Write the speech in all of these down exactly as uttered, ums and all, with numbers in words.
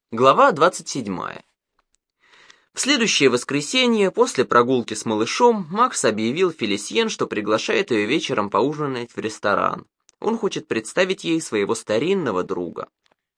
Глава двадцать седьмая. В следующее воскресенье, после прогулки с малышом, Макс объявил Фелисьен, что приглашает ее вечером поужинать в ресторан. Он хочет представить ей своего старинного друга.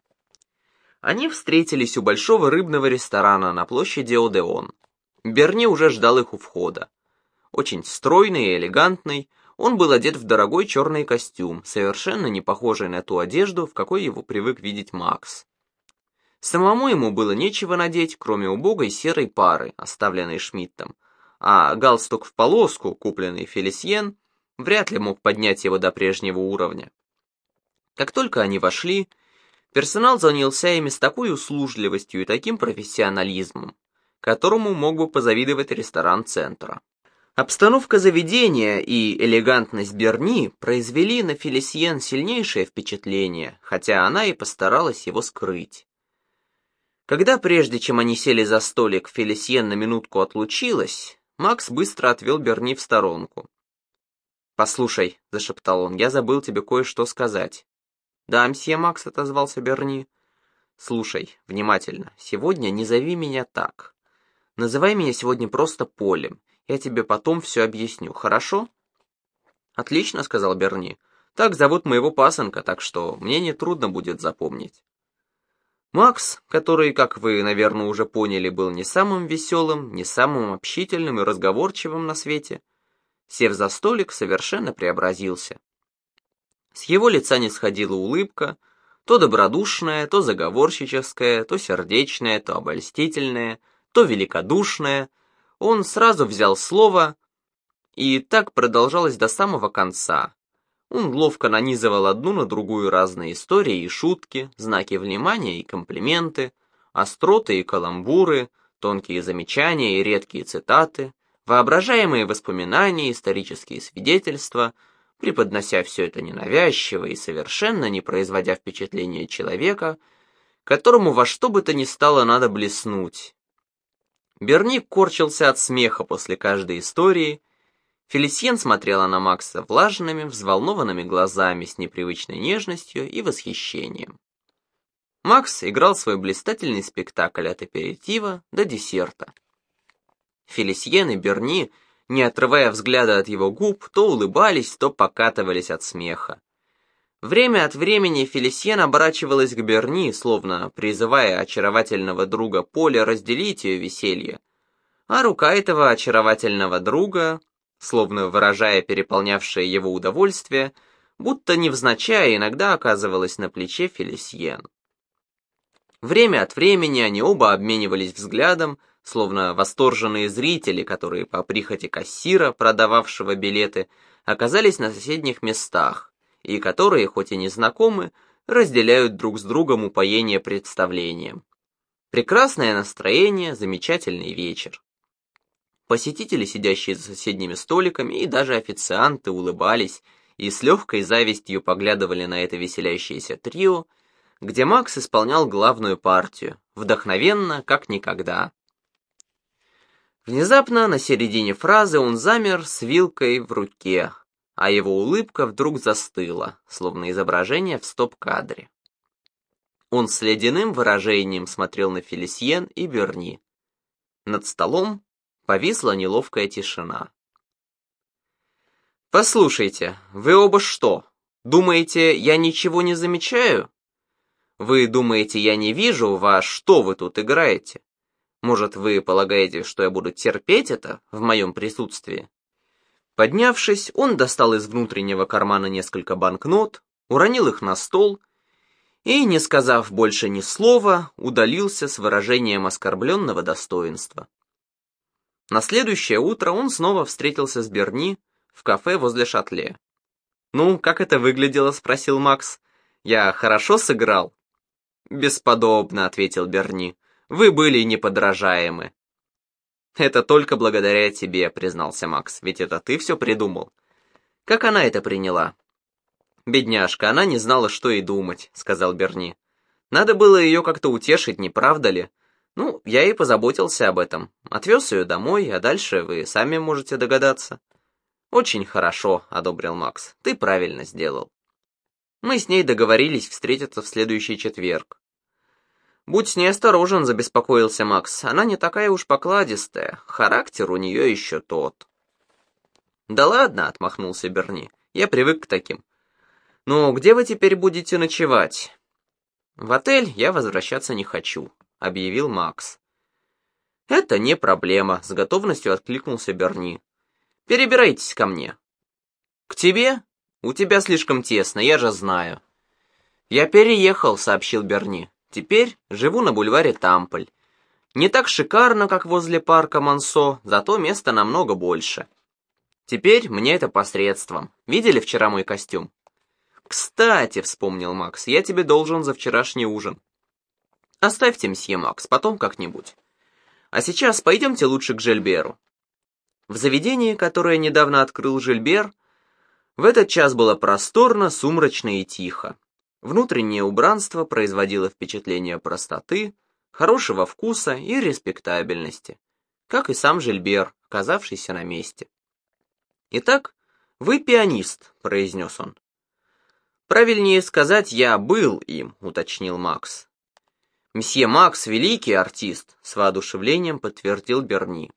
Они встретились у большого рыбного ресторана на площади Одеон. Берни уже ждал их у входа. Очень стройный и элегантный, он был одет в дорогой черный костюм, совершенно не похожий на ту одежду, в какой его привык видеть Макс. Самому ему было нечего надеть, кроме убогой серой пары, оставленной Шмидтом, а галстук в полоску, купленный Фелисьен, вряд ли мог поднять его до прежнего уровня. Как только они вошли, персонал занялся ими с такой услужливостью и таким профессионализмом, которому мог бы позавидовать ресторан центра. Обстановка заведения и элегантность Берни произвели на Фелисьен сильнейшее впечатление, хотя она и постаралась его скрыть. Когда прежде чем они сели за столик, Фелисьен на минутку отлучилась, Макс быстро отвел Берни в сторонку. «Послушай», — зашептал он, — «я забыл тебе кое-что сказать». «Да, мсье Макс», — отозвался Берни. «Слушай, внимательно, сегодня не зови меня так. Называй меня сегодня просто Полем, я тебе потом все объясню, хорошо?» «Отлично», — сказал Берни. «Так зовут моего пасынка, так что мне нетрудно будет запомнить». Макс, который, как вы, наверное, уже поняли, был не самым веселым, не самым общительным и разговорчивым на свете, сев за столик, совершенно преобразился. С его лица не сходила улыбка, то добродушная, то заговорщическая, то сердечная, то обольстительная, то великодушная. Он сразу взял слово, и так продолжалось до самого конца. Он ловко нанизывал одну на другую разные истории и шутки, знаки внимания и комплименты, остроты и каламбуры, тонкие замечания и редкие цитаты, воображаемые воспоминания, исторические свидетельства, преподнося все это ненавязчиво и совершенно не производя впечатления человека, которому во что бы то ни стало надо блеснуть. Берни корчился от смеха после каждой истории. Фелисьен смотрела на Макса влажными, взволнованными глазами с непривычной нежностью и восхищением. Макс играл свой блистательный спектакль от аперитива до десерта. Фелисьен и Берни, не отрывая взгляда от его губ, то улыбались, то покатывались от смеха. Время от времени Фелисьен оборачивалась к Берни, словно призывая очаровательного друга Поля разделить ее веселье, а рука этого очаровательного друга, словно выражая переполнявшее его удовольствие, будто невзначай иногда оказывалась на плече Фелисьен. Время от времени они оба обменивались взглядом, словно восторженные зрители, которые по прихоти кассира, продававшего билеты, оказались на соседних местах, и которые, хоть и не знакомы, разделяют друг с другом упоение представлением. Прекрасное настроение, замечательный вечер. Посетители, сидящие за соседними столиками, и даже официанты улыбались и с легкой завистью поглядывали на это веселящееся трио, где Макс исполнял главную партию, вдохновенно, как никогда. Внезапно, на середине фразы, он замер с вилкой в руке, а его улыбка вдруг застыла, словно изображение в стоп-кадре. Он с ледяным выражением смотрел на Фелисьен и Берни. Над столом повисла неловкая тишина. «Послушайте, вы оба что, думаете, я ничего не замечаю? Вы думаете, я не вижу, во что вы тут играете? Может, вы полагаете, что я буду терпеть это в моем присутствии?» Поднявшись, он достал из внутреннего кармана несколько банкнот, уронил их на стол и, не сказав больше ни слова, удалился с выражением оскорбленного достоинства. На следующее утро он снова встретился с Берни в кафе возле Шатле. «Ну, как это выглядело?» — спросил Макс. «Я хорошо сыграл?» «Бесподобно», — ответил Берни. «Вы были неподражаемы». «Это только благодаря тебе», — признался Макс, «ведь это ты все придумал». «Как она это приняла?» «Бедняжка, она не знала, что и думать», — сказал Берни. «Надо было ее как-то утешить, не правда ли? Ну, я и позаботился об этом. Отвез ее домой, а дальше вы сами можете догадаться». «Очень хорошо», — одобрил Макс. «Ты правильно сделал». Мы с ней договорились встретиться в следующий четверг. «Будь с ней осторожен», — забеспокоился Макс. «Она не такая уж покладистая, характер у нее еще тот». «Да ладно», — отмахнулся Берни, — «я привык к таким». «Ну, где вы теперь будете ночевать?» «В отель я возвращаться не хочу», — объявил Макс. «Это не проблема», — с готовностью откликнулся Берни. «Перебирайтесь ко мне». «К тебе? У тебя слишком тесно, я же знаю». «Я переехал», — сообщил Берни. «Теперь живу на бульваре Тамполь. Не так шикарно, как возле парка Монсо, зато места намного больше. Теперь мне это посредством. Видели вчера мой костюм?» «Кстати», — вспомнил Макс, — «я тебе должен за вчерашний ужин». «Оставьте, мсье Макс, потом как-нибудь. А сейчас пойдемте лучше к Жильберу». В заведении, которое недавно открыл Жильбер, в этот час было просторно, сумрачно и тихо. Внутреннее убранство производило впечатление простоты, хорошего вкуса и респектабельности, как и сам Жильбер, оказавшийся на месте. «Итак, вы пианист», — произнес он. «Правильнее сказать, я был им», — уточнил Макс. «Мсье Макс — великий артист», — с воодушевлением подтвердил Берни.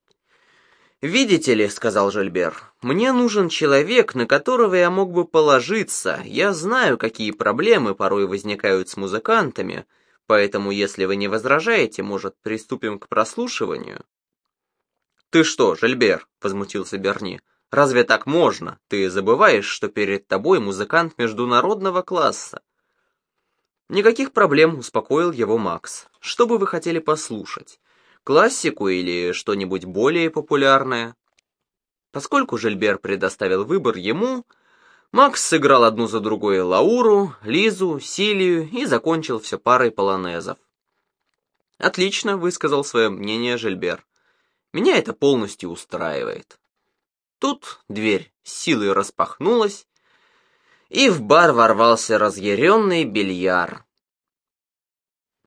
«Видите ли», — сказал Жильбер, — «мне нужен человек, на которого я мог бы положиться. Я знаю, какие проблемы порой возникают с музыкантами, поэтому, если вы не возражаете, может, приступим к прослушиванию?» «Ты что, Жильбер?» — возмутился Берни. «Разве так можно? Ты забываешь, что перед тобой музыкант международного класса». «Никаких проблем», — успокоил его Макс. «Что бы вы хотели послушать? Классику или что-нибудь более популярное?» Поскольку Жильбер предоставил выбор ему, Макс сыграл одну за другой Лауру, Лизу, Силию и закончил все парой полонезов. «Отлично», — высказал свое мнение Жильбер. «Меня это полностью устраивает». Тут дверь с силой распахнулась, и в бар ворвался разъяренный Бельяр.